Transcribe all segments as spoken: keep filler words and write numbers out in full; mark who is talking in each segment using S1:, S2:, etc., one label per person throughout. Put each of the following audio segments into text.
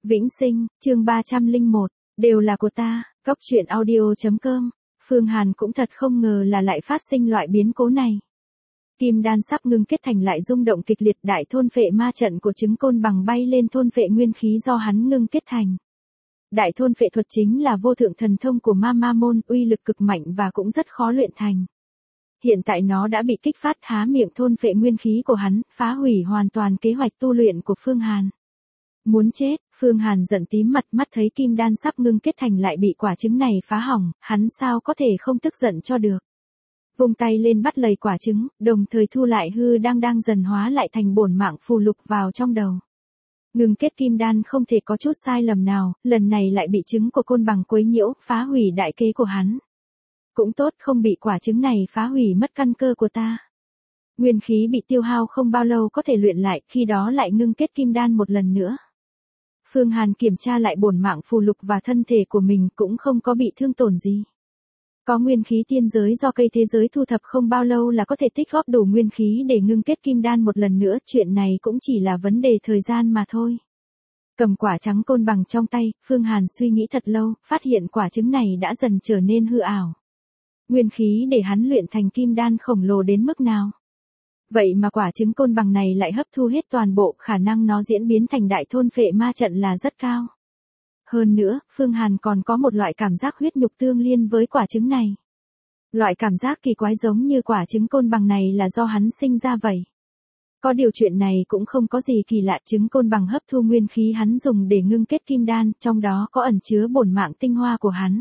S1: Vĩnh sinh, chương ba trăm lẻ một, đều là của ta, Cốc truyện audio.com. Phương Hàn cũng thật không ngờ là lại phát sinh loại biến cố này. Kim đan sắp ngưng kết thành lại rung động kịch liệt, đại thôn phệ ma trận của trứng côn bằng bay lên thôn phệ nguyên khí do hắn ngưng kết thành. Đại thôn phệ thuật chính là vô thượng thần thông của ma ma môn, uy lực cực mạnh và cũng rất khó luyện thành. Hiện tại nó đã bị kích phát, há miệng thôn phệ nguyên khí của hắn, phá hủy hoàn toàn kế hoạch tu luyện của Phương Hàn. Muốn chết, Phương Hàn giận tím mặt, mắt thấy kim đan sắp ngưng kết thành lại bị quả trứng này phá hỏng, hắn sao có thể không tức giận cho được. Vung tay lên bắt lấy quả trứng, đồng thời thu lại hư đang đang dần hóa lại thành bổn mạng phù lục vào trong đầu. Ngưng kết kim đan không thể có chút sai lầm nào, lần này lại bị trứng của côn bằng quấy nhiễu, phá hủy đại kế của hắn. Cũng tốt không bị quả trứng này phá hủy mất căn cơ của ta. Nguyên khí bị tiêu hao không bao lâu có thể luyện lại, khi đó lại ngưng kết kim đan một lần nữa. Phương Hàn kiểm tra lại bổn mạng phù lục và thân thể của mình cũng không có bị thương tổn gì. Có nguyên khí tiên giới do cây thế giới thu thập không bao lâu là có thể tích góp đủ nguyên khí để ngưng kết kim đan một lần nữa, chuyện này cũng chỉ là vấn đề thời gian mà thôi. Cầm quả trắng côn bằng trong tay, Phương Hàn suy nghĩ thật lâu, phát hiện quả trứng này đã dần trở nên hư ảo. Nguyên khí để hắn luyện thành kim đan khổng lồ đến mức nào? Vậy mà quả trứng côn bằng này lại hấp thu hết toàn bộ, khả năng nó diễn biến thành đại thôn phệ ma trận là rất cao. Hơn nữa, Phương Hàn còn có một loại cảm giác huyết nhục tương liên với quả trứng này. Loại cảm giác kỳ quái giống như quả trứng côn bằng này là do hắn sinh ra vậy. Có điều chuyện này cũng không có gì kỳ lạ, trứng côn bằng hấp thu nguyên khí hắn dùng để ngưng kết kim đan, trong đó có ẩn chứa bổn mạng tinh hoa của hắn.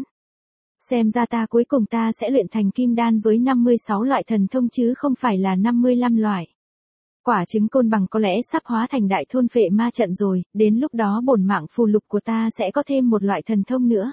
S1: Xem ra ta cuối cùng ta sẽ luyện thành kim đan với năm mươi sáu loại thần thông chứ không phải là năm mươi lăm loại. Quả trứng côn bằng có lẽ sắp hóa thành đại thôn phệ ma trận rồi, đến lúc đó bổn mạng phù lục của ta sẽ có thêm một loại thần thông nữa.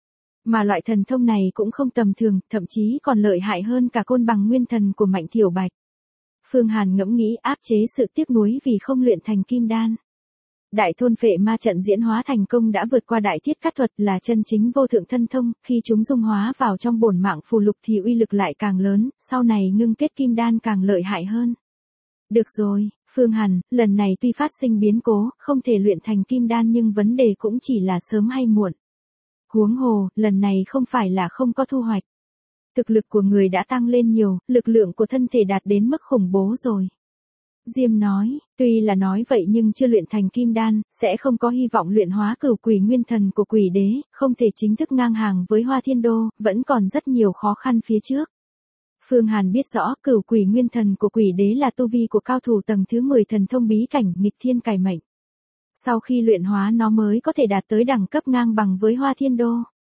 S1: Mà loại thần thông này cũng không tầm thường, thậm chí còn lợi hại hơn cả côn bằng nguyên thần của Mạnh Thiểu Bạch. Phương Hàn ngẫm nghĩ áp chế sự tiếc nuối vì không luyện thành kim đan. Đại thôn phệ ma trận diễn hóa thành công đã vượt qua đại thiết cát thuật, là chân chính vô thượng thân thông, khi chúng dung hóa vào trong bổn mạng phù lục thì uy lực lại càng lớn, sau này ngưng kết kim đan càng lợi hại hơn. Được rồi, Phương Hàn, lần này tuy phát sinh biến cố, không thể luyện thành kim đan nhưng vấn đề cũng chỉ là sớm hay muộn. Huống hồ, lần này không phải là không có thu hoạch. Thực lực của người đã tăng lên nhiều, lực lượng của thân thể đạt đến mức khủng bố rồi. Diêm nói, tuy là nói vậy nhưng chưa luyện thành kim đan, sẽ không có hy vọng luyện hóa cửu quỷ nguyên thần của quỷ đế, không thể chính thức ngang hàng với Hoa Thiên Đô, vẫn còn rất nhiều khó khăn phía trước. Phương Hàn biết rõ cửu quỷ nguyên thần của quỷ đế là tu vi của cao thủ tầng thứ mười thần thông bí cảnh nghịch thiên cải mệnh. Sau khi luyện hóa nó mới có thể đạt tới đẳng cấp ngang bằng với Hoa Thiên Đô.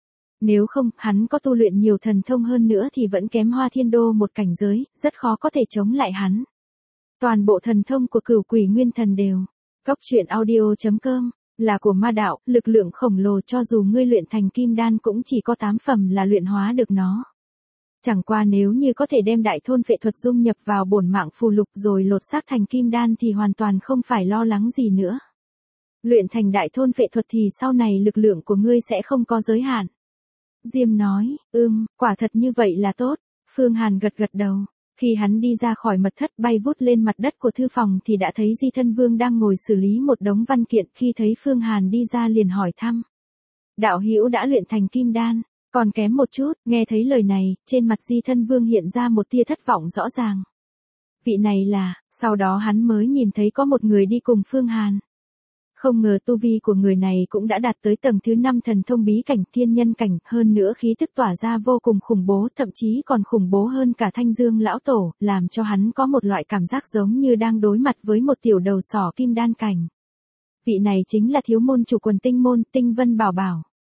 S1: Nếu không, hắn có tu luyện nhiều thần thông hơn nữa thì vẫn kém Hoa Thiên Đô một cảnh giới, rất khó có thể chống lại hắn. Toàn bộ thần thông của cửu quỷ nguyên thần đều. Cốc truyện audio.com là của ma đạo, lực lượng khổng lồ, cho dù ngươi luyện thành kim đan cũng chỉ có tám phẩm là luyện hóa được nó. Chẳng qua nếu như có thể đem đại thôn phệ thuật dung nhập vào bổn mạng phù lục rồi lột xác thành kim đan thì hoàn toàn không phải lo lắng gì nữa. Luyện thành đại thôn phệ thuật thì sau này lực lượng của ngươi sẽ không có giới hạn. Diêm nói, ưm, quả thật như vậy là tốt. Phương Hàn gật gật đầu. Khi hắn đi ra khỏi mật thất bay vút lên mặt đất của thư phòng thì đã thấy Di Thân Vương đang ngồi xử lý một đống văn kiện, khi thấy Phương Hàn đi ra liền hỏi thăm. Đạo hữu đã luyện thành kim đan, còn kém một chút, nghe thấy lời này, trên mặt Di Thân Vương hiện ra một tia thất vọng rõ ràng. Vị này là, sau đó hắn mới nhìn thấy có một người đi cùng Phương Hàn. Không ngờ tu vi của người này cũng đã đạt tới tầng thứ năm thần thông bí cảnh thiên nhân cảnh, hơn nữa khí tức tỏa ra vô cùng khủng bố, thậm chí còn khủng bố hơn cả Thanh Dương lão tổ, làm cho hắn có một loại cảm giác giống như đang đối mặt với một tiểu đầu sỏ kim đan cảnh. Vị này chính là thiếu môn chủ quần tinh môn, Tinh Vân Bảo Bảo.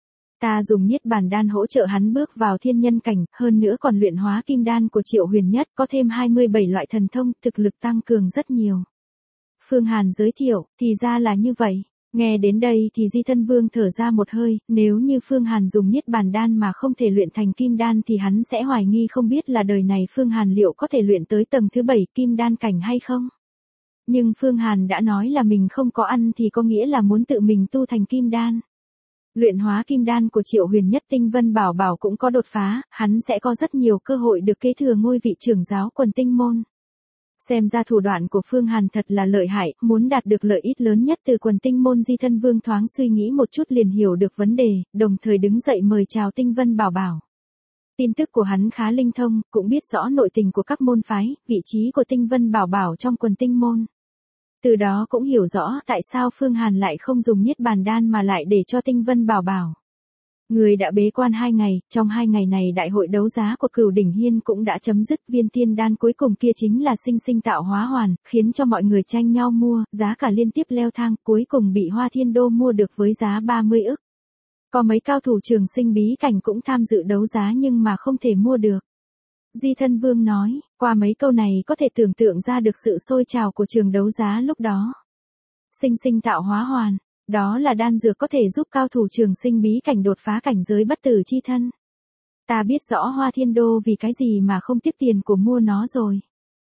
S1: Ta dùng Niết Bàn đan hỗ trợ hắn bước vào thiên nhân cảnh, hơn nữa còn luyện hóa kim đan của Triệu Huyền Nhất, có thêm hai mươi bảy loại thần thông, thực lực tăng cường rất nhiều. Phương Hàn giới thiệu, thì ra là như vậy. Nghe đến đây thì Di Thân Vương thở ra một hơi, nếu như Phương Hàn dùng Niết Bàn đan mà không thể luyện thành kim đan thì hắn sẽ hoài nghi không biết là đời này Phương Hàn liệu có thể luyện tới tầng thứ bảy kim đan cảnh hay không. Nhưng Phương Hàn đã nói là mình không có ăn thì có nghĩa là muốn tự mình tu thành kim đan. Luyện hóa kim đan của Triệu Huyền Nhất, Tinh Vân Bảo Bảo cũng có đột phá, hắn sẽ có rất nhiều cơ hội được kế thừa ngôi vị trưởng giáo quần tinh môn. Xem ra thủ đoạn của Phương Hàn thật là lợi hại, muốn đạt được lợi ích lớn nhất từ quần tinh môn. Di Thân Vương thoáng suy nghĩ một chút liền hiểu được vấn đề, đồng thời đứng dậy mời chào Tinh Vân Bảo Bảo. Tin tức của hắn khá linh thông, cũng biết rõ nội tình của các môn phái, vị trí của Tinh Vân Bảo Bảo trong quần tinh môn. Từ đó cũng hiểu rõ tại sao Phương Hàn lại không dùng Niết Bàn Đan mà lại để cho Tinh Vân Bảo Bảo. Người đã bế quan hai ngày, trong hai ngày này đại hội đấu giá của Cửu Đỉnh Hiên cũng đã chấm dứt. Viên tiên đan cuối cùng kia chính là sinh sinh tạo hóa hoàn, khiến cho mọi người tranh nhau mua, giá cả liên tiếp leo thang, cuối cùng bị Hoa Thiên Đô mua được với giá ba mươi ức. Có mấy cao thủ trường sinh bí cảnh cũng tham dự đấu giá nhưng mà không thể mua được. Di Thân Vương nói, qua mấy câu này có thể tưởng tượng ra được sự sôi trào của trường đấu giá lúc đó. Sinh sinh tạo hóa hoàn, đó là đan dược có thể giúp cao thủ trường sinh bí cảnh đột phá cảnh giới bất tử chi thân. Ta biết rõ Hoa Thiên Đô vì cái gì mà không tiếc tiền của mua nó rồi.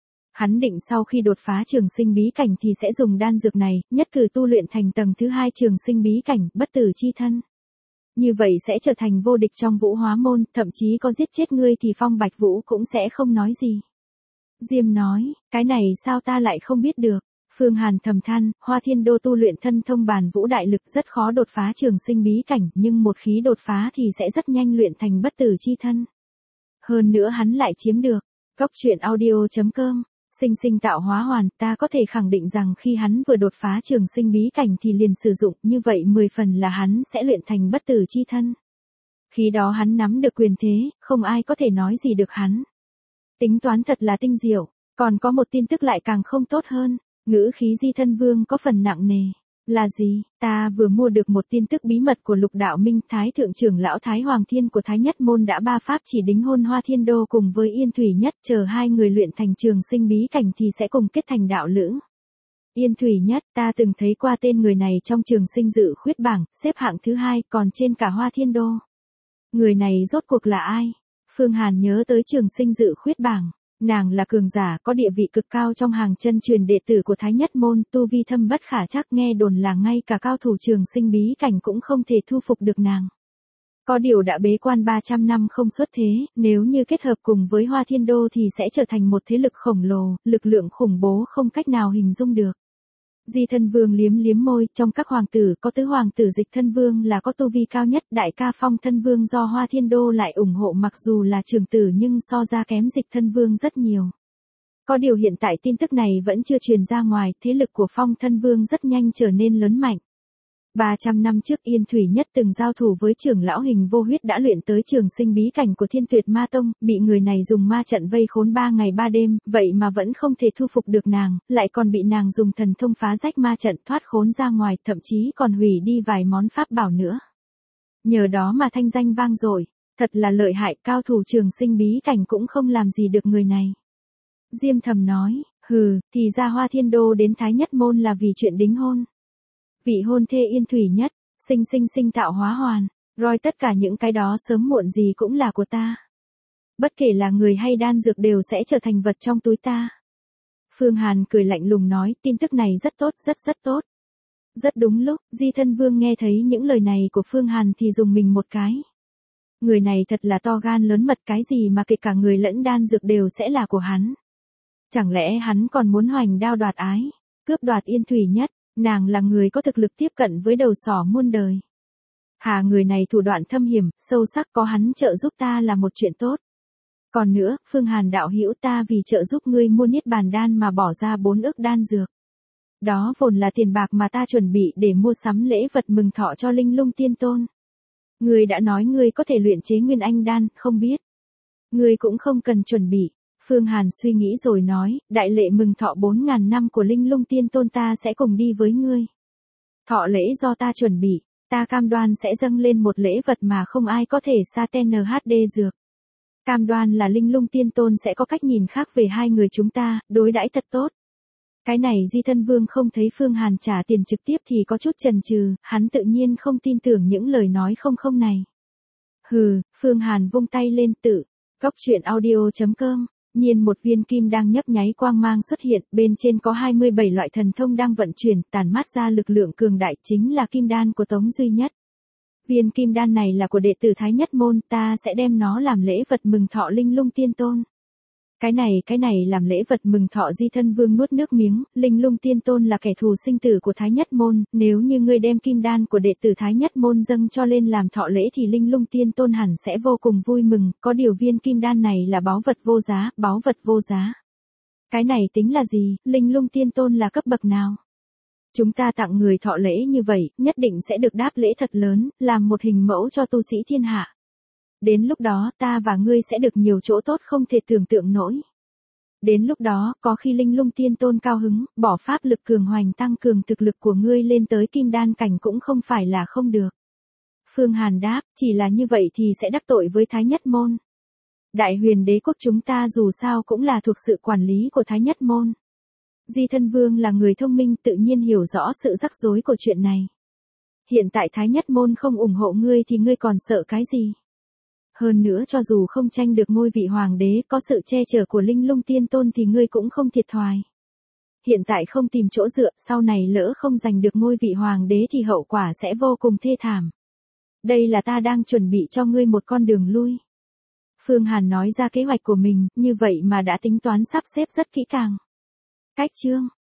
S1: Hắn định sau khi đột phá trường sinh bí cảnh thì sẽ dùng đan dược này, nhất cử tu luyện thành tầng thứ hai trường sinh bí cảnh, bất tử chi thân. Như vậy sẽ trở thành vô địch trong Vũ Hóa môn, thậm chí có giết chết ngươi thì Phong Bạch Vũ cũng sẽ không nói gì. Diêm nói, cái này sao ta lại không biết được. Phương Hàn thầm than, Hoa Thiên Đô tu luyện thân thông bàn vũ đại lực rất khó đột phá trường sinh bí cảnh, nhưng một khí đột phá thì sẽ rất nhanh luyện thành bất tử chi thân. Hơn nữa hắn lại chiếm được. Góc truyện audio chấm com, sinh sinh tạo hóa hoàn, ta có thể khẳng định rằng khi hắn vừa đột phá trường sinh bí cảnh thì liền sử dụng, như vậy mười phần là hắn sẽ luyện thành bất tử chi thân. Khi đó hắn nắm được quyền thế, không ai có thể nói gì được hắn. Tính toán thật là tinh diệu, còn có một tin tức lại càng không tốt hơn. Ngữ khí Di Thân Vương có phần nặng nề. Là gì? Ta vừa mua được một tin tức bí mật của Lục Đạo Minh. Thái thượng trưởng lão Thái Hoàng Thiên của Thái Nhất Môn đã ba pháp chỉ đính hôn Hoa Thiên Đô cùng với Yên Thủy Nhất. Chờ hai người luyện thành trường sinh bí cảnh thì sẽ cùng kết thành đạo lữ. Yên Thủy Nhất, ta từng thấy qua tên người này trong trường sinh dự khuyết bảng, xếp hạng thứ hai, còn trên cả Hoa Thiên Đô. Người này rốt cuộc là ai? Phương Hàn nhớ tới trường sinh dự khuyết bảng. Nàng là cường giả có địa vị cực cao trong hàng chân truyền đệ tử của Thái Nhất Môn, tu vi thâm bất khả trắc, nghe đồn là ngay cả cao thủ trường sinh bí cảnh cũng không thể thu phục được nàng. Có điều đã bế quan ba trăm năm không xuất thế, nếu như kết hợp cùng với Hoa Thiên Đô thì sẽ trở thành một thế lực khổng lồ, lực lượng khủng bố không cách nào hình dung được. Di Thân Vương liếm liếm môi, trong các hoàng tử có tứ hoàng tử Dịch Thân Vương là có tu vi cao nhất, đại ca Phong Thân Vương do Hoa Thiên Đô lại ủng hộ mặc dù là trưởng tử nhưng so ra kém Dịch Thân Vương rất nhiều. Có điều hiện tại tin tức này vẫn chưa truyền ra ngoài, thế lực của Phong Thân Vương rất nhanh trở nên lớn mạnh. ba trăm năm trước Yên Thủy Nhất từng giao thủ với trưởng lão Hình Vô Huyết đã luyện tới trường sinh bí cảnh của Thiên Tuyệt Ma Tông, bị người này dùng ma trận vây khốn ba ngày ba đêm, vậy mà vẫn không thể thu phục được nàng, lại còn bị nàng dùng thần thông phá rách ma trận thoát khốn ra ngoài, thậm chí còn hủy đi vài món pháp bảo nữa. Nhờ đó mà thanh danh vang dội, thật là lợi hại, cao thủ trường sinh bí cảnh cũng không làm gì được người này. Diêm thầm nói, hừ, thì ra Hoa Thiên Đô đến Thái Nhất Môn là vì chuyện đính hôn. Vị hôn thê Yên Thủy Nhất, sinh sinh sinh tạo hóa hoàn, rồi tất cả những cái đó sớm muộn gì cũng là của ta. Bất kể là người hay đan dược đều sẽ trở thành vật trong túi ta. Phương Hàn cười lạnh lùng nói, tin tức này rất tốt, rất rất tốt. Rất đúng lúc, Di Thân Vương nghe thấy những lời này của Phương Hàn thì dùng mình một cái. Người này thật là to gan lớn mật, cái gì mà kể cả người lẫn đan dược đều sẽ là của hắn. Chẳng lẽ hắn còn muốn hoành đao đoạt ái, cướp đoạt Yên Thủy Nhất? Nàng là người có thực lực tiếp cận với đầu sỏ muôn đời. Hà, người này thủ đoạn thâm hiểm, sâu sắc, có hắn trợ giúp ta là một chuyện tốt. Còn nữa, Phương Hàn đạo hữu, ta vì trợ giúp ngươi mua Niết Bàn Đan mà bỏ ra bốn ức đan dược. Đó vốn là tiền bạc mà ta chuẩn bị để mua sắm lễ vật mừng thọ cho Linh Lung Tiên Tôn. Ngươi đã nói ngươi có thể luyện chế Nguyên Anh Đan, không biết. Ngươi cũng không cần chuẩn bị. Phương Hàn suy nghĩ rồi nói, đại lễ mừng thọ bốn ngàn năm của Linh Lung Tiên Tôn ta sẽ cùng đi với ngươi. Thọ lễ do ta chuẩn bị, ta cam đoan sẽ dâng lên một lễ vật mà không ai có thể sa tên en hát đê dược. Cam đoan là Linh Lung Tiên Tôn sẽ có cách nhìn khác về hai người chúng ta, đối đãi thật tốt. Cái này Di Thân Vương không thấy Phương Hàn trả tiền trực tiếp thì có chút chần chừ, hắn tự nhiên không tin tưởng những lời nói không không này. Hừ, Phương Hàn vung tay lên tự, góc truyện audio chấm com. Nhiên một viên kim đang nhấp nháy quang mang xuất hiện, bên trên có hai mươi bảy loại thần thông đang vận chuyển, tản mát ra lực lượng cường đại, chính là kim đan của Tống Duy Nhất. Viên kim đan này là của đệ tử Thái Nhất Môn, ta sẽ đem nó làm lễ vật mừng thọ Linh Lung Tiên Tôn. Cái này, cái này làm lễ vật mừng thọ Di Thân Vương nuốt nước miếng, Linh Lung Tiên Tôn là kẻ thù sinh tử của Thái Nhất Môn, nếu như ngươi đem kim đan của đệ tử Thái Nhất Môn dâng cho lên làm thọ lễ thì Linh Lung Tiên Tôn hẳn sẽ vô cùng vui mừng, có điều viên kim đan này là báu vật vô giá, báu vật vô giá. Cái này tính là gì, Linh Lung Tiên Tôn là cấp bậc nào? Chúng ta tặng người thọ lễ như vậy, nhất định sẽ được đáp lễ thật lớn, làm một hình mẫu cho tu sĩ thiên hạ. Đến lúc đó, ta và ngươi sẽ được nhiều chỗ tốt không thể tưởng tượng nổi. Đến lúc đó, có khi Linh Lung Tiên Tôn cao hứng, bỏ pháp lực cường hoành tăng cường thực lực của ngươi lên tới kim đan cảnh cũng không phải là không được. Phương Hàn đáp, chỉ là như vậy thì sẽ đắc tội với Thái Nhất Môn. Đại Huyền Đế quốc chúng ta dù sao cũng là thuộc sự quản lý của Thái Nhất Môn. Di Thân Vương là người thông minh tự nhiên hiểu rõ sự rắc rối của chuyện này. Hiện tại Thái Nhất Môn không ủng hộ ngươi thì ngươi còn sợ cái gì? Hơn nữa cho dù không tranh được ngôi vị hoàng đế có sự che chở của Linh Lung Tiên Tôn thì ngươi cũng không thiệt thòi. Hiện tại không tìm chỗ dựa, sau này lỡ không giành được ngôi vị hoàng đế thì hậu quả sẽ vô cùng thê thảm. Đây là ta đang chuẩn bị cho ngươi một con đường lui. Phương Hàn nói ra kế hoạch của mình, như vậy mà đã tính toán sắp xếp rất kỹ càng. Cách chương